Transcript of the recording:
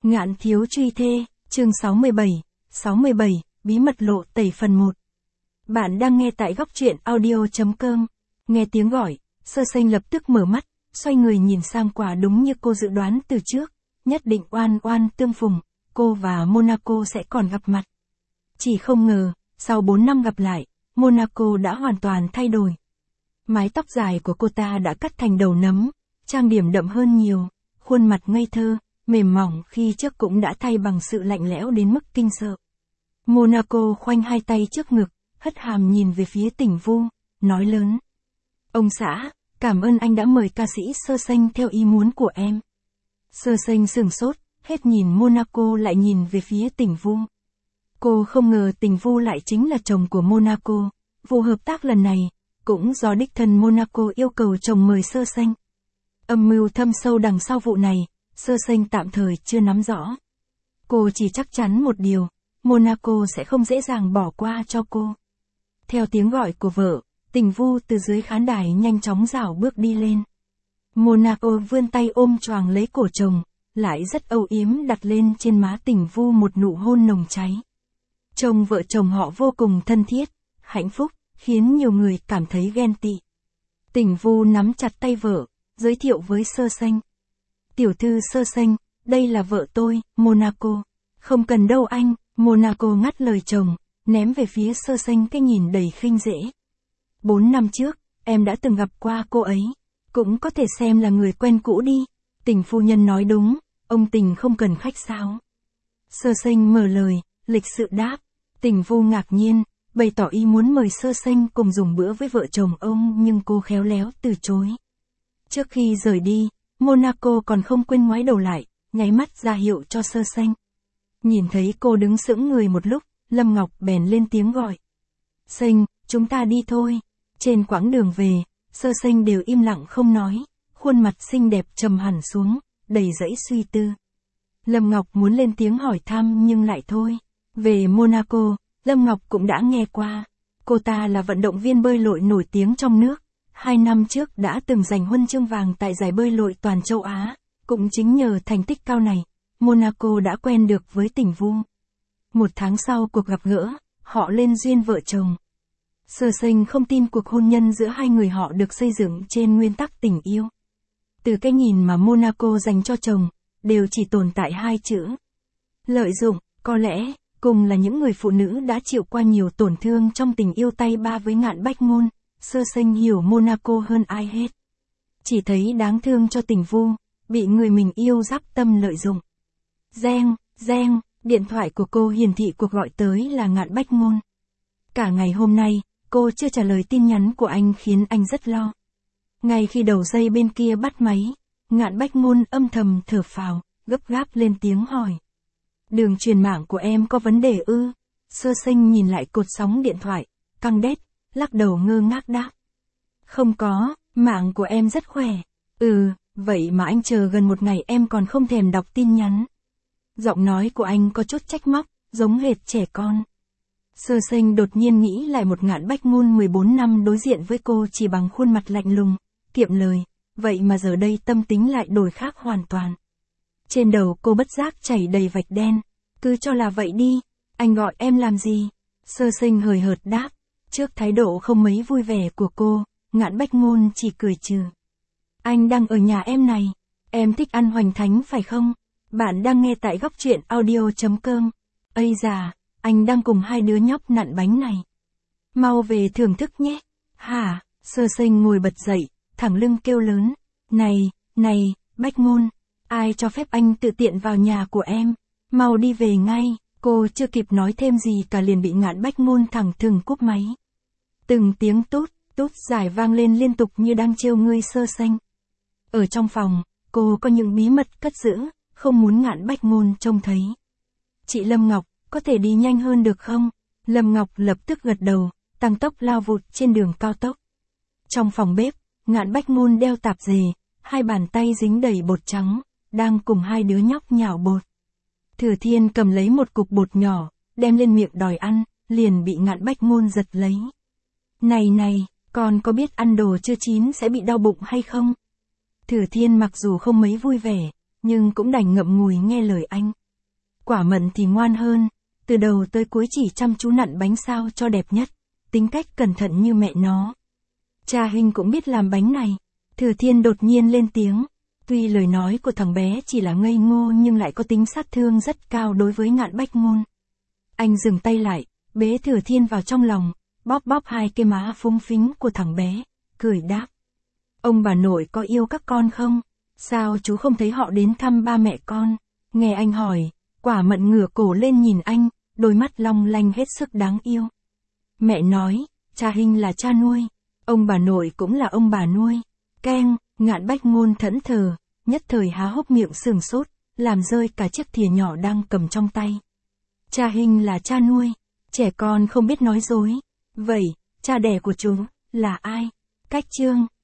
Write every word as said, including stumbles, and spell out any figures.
Ngạn thiếu truy thê, chương sáu mươi bảy, sáu mươi bảy, bí mật lộ tẩy phần một. Bạn đang nghe tại góc truyện audio.com. Nghe tiếng gọi, Sơ Sanh lập tức mở mắt, xoay người nhìn sang, quả đúng như cô dự đoán từ trước, nhất định oan oan tương phùng, cô và Monaco sẽ còn gặp mặt. Chỉ không ngờ, sau bốn năm gặp lại, Monaco đã hoàn toàn thay đổi. Mái tóc dài của cô ta đã cắt thành đầu nấm, trang điểm đậm hơn nhiều, khuôn mặt ngây thơ, mềm mỏng khi trước cũng đã thay bằng sự lạnh lẽo đến mức kinh sợ. Monaco khoanh hai tay trước ngực, hất hàm nhìn về phía Tỉnh Vu, nói lớn. Ông xã, cảm ơn anh đã mời ca sĩ Sơ Sanh theo ý muốn của em. Sơ Sanh sửng sốt, hết nhìn Monaco lại nhìn về phía Tỉnh Vu. Cô không ngờ Tỉnh Vu lại chính là chồng của Monaco, vụ hợp tác lần này, cũng do đích thân Monaco yêu cầu chồng mời Sơ Sanh. Âm mưu thâm sâu đằng sau vụ này, Sơ Sanh tạm thời chưa nắm rõ. Cô chỉ chắc chắn một điều, Monaco sẽ không dễ dàng bỏ qua cho cô. Theo tiếng gọi của vợ, Tỉnh Vu từ dưới khán đài nhanh chóng rảo bước đi lên. Monaco vươn tay ôm choàng lấy cổ chồng, lại rất âu yếm đặt lên trên má Tỉnh Vu một nụ hôn nồng cháy. Chồng vợ chồng họ vô cùng thân thiết, hạnh phúc, khiến nhiều người cảm thấy ghen tị. Tỉnh Vu nắm chặt tay vợ, giới thiệu với Sơ Sanh. Tiểu thư Sơ Sanh, đây là vợ tôi, Monaco. Không cần đâu anh, Monaco ngắt lời chồng, ném về phía Sơ Sanh cái nhìn đầy khinh dễ. Bốn năm trước, em đã từng gặp qua cô ấy, cũng có thể xem là người quen cũ đi. Tỉnh phu nhân nói đúng, ông Tỉnh không cần khách sáo. Sơ Sanh mở lời, lịch sự đáp. Tỉnh Vu ngạc nhiên, bày tỏ ý muốn mời Sơ Sanh cùng dùng bữa với vợ chồng ông, nhưng cô khéo léo từ chối. Trước khi rời đi, Monaco còn không quên ngoái đầu lại, nháy mắt ra hiệu cho Sơ Sanh. Nhìn thấy cô đứng sững người một lúc, Lâm Ngọc bèn lên tiếng gọi. Sanh, chúng ta đi thôi. Trên quãng đường về, Sơ Sanh đều im lặng không nói, khuôn mặt xinh đẹp trầm hẳn xuống, đầy dẫy suy tư. Lâm Ngọc muốn lên tiếng hỏi thăm nhưng lại thôi. Về Monaco, Lâm Ngọc cũng đã nghe qua. Cô ta là vận động viên bơi lội nổi tiếng trong nước. Hai năm trước đã từng giành huân chương vàng tại giải bơi lội toàn châu Á. Cũng chính nhờ thành tích cao này, Monaco đã quen được với Tỉnh Vu. Một tháng sau cuộc gặp gỡ, họ lên duyên vợ chồng. Sơ Sanh không tin cuộc hôn nhân giữa hai người họ được xây dựng trên nguyên tắc tình yêu. Từ cái nhìn mà Monaco dành cho chồng, đều chỉ tồn tại hai chữ. Lợi dụng, có lẽ, cùng là những người phụ nữ đã chịu qua nhiều tổn thương trong tình yêu tay ba với Ngạn Bách Ngôn, Sơ Sanh hiểu Monaco hơn ai hết. Chỉ thấy đáng thương cho Tỉnh Vu, bị người mình yêu giáp tâm lợi dụng. Reng, reng, điện thoại của cô hiển thị cuộc gọi tới là Ngạn Bách Ngôn. Cả ngày hôm nay, cô chưa trả lời tin nhắn của anh khiến anh rất lo. Ngay khi đầu dây bên kia bắt máy, Ngạn Bách Ngôn âm thầm thở phào, gấp gáp lên tiếng hỏi. Đường truyền mạng của em có vấn đề ư? Sơ Sanh nhìn lại cột sóng điện thoại, căng đét, lắc đầu ngơ ngác đáp. Không có, mạng của em rất khỏe. Ừ, vậy mà anh chờ gần một ngày em còn không thèm đọc tin nhắn. Giọng nói của anh có chút trách móc, giống hệt trẻ con. Sơ Sanh đột nhiên nghĩ lại một Ngạn Bách Ngôn mười bốn năm đối diện với cô chỉ bằng khuôn mặt lạnh lùng, kiệm lời, vậy mà giờ đây tâm tính lại đổi khác hoàn toàn. Trên đầu cô bất giác chảy đầy vạch đen, cứ cho là vậy đi, anh gọi em làm gì? Sơ Sanh hời hợt đáp, trước thái độ không mấy vui vẻ của cô, Ngạn Bách Ngôn chỉ cười trừ. Anh đang ở nhà em này, em thích ăn hoành thánh phải không? Bạn đang nghe tại góc truyện audio.com. Ây già, anh đang cùng hai đứa nhóc nặn bánh này. Mau về thưởng thức nhé. Hả? Sơ Sanh ngồi bật dậy, thẳng lưng kêu lớn. Này, này, Bách Ngôn, ai cho phép anh tự tiện vào nhà của em? Mau đi về ngay. Cô chưa kịp nói thêm gì cả liền bị Ngạn Bách Ngôn thẳng thừng cúp máy. Từng tiếng tút, tút dài vang lên liên tục như đang trêu ngươi Sơ Sanh. Ở trong phòng, cô có những bí mật cất giữ, không muốn Ngạn Bách Ngôn trông thấy. Chị Lâm Ngọc, có thể đi nhanh hơn được không? Lâm Ngọc lập tức gật đầu, tăng tốc lao vụt trên đường cao tốc. Trong phòng bếp, Ngạn Bách Ngôn đeo tạp dề, hai bàn tay dính đầy bột trắng, đang cùng hai đứa nhóc nhào bột. Thừa Thiên cầm lấy một cục bột nhỏ, đem lên miệng đòi ăn, liền bị Ngạn Bách Ngôn giật lấy. Này này, con có biết ăn đồ chưa chín sẽ bị đau bụng hay không? Thừa Thiên mặc dù không mấy vui vẻ, nhưng cũng đành ngậm ngùi nghe lời anh. Quả Mận thì ngoan hơn, từ đầu tới cuối chỉ chăm chú nặn bánh sao cho đẹp nhất, tính cách cẩn thận như mẹ nó. Cha Hinh cũng biết làm bánh này. Thừa Thiên đột nhiên lên tiếng. Tuy lời nói của thằng bé chỉ là ngây ngô nhưng lại có tính sát thương rất cao đối với Ngạn Bách Ngôn. Anh dừng tay lại, bế Thừa Thiên vào trong lòng, bóp bóp hai cái má phúng phính của thằng bé, cười đáp. Ông bà nội có yêu các con không? Sao chú không thấy họ đến thăm ba mẹ con? Nghe anh hỏi, Quả Mận ngửa cổ lên nhìn anh, đôi mắt long lanh hết sức đáng yêu. Mẹ nói, cha Hinh là cha nuôi, ông bà nội cũng là ông bà nuôi. Keng, Ngạn Bách Ngôn thẫn thờ, nhất thời há hốc miệng sừng sốt, làm rơi cả chiếc thìa nhỏ đang cầm trong tay. Cha Hinh là cha nuôi, trẻ con không biết nói dối. Vậy, cha đẻ của chúng, là ai? Cách chương.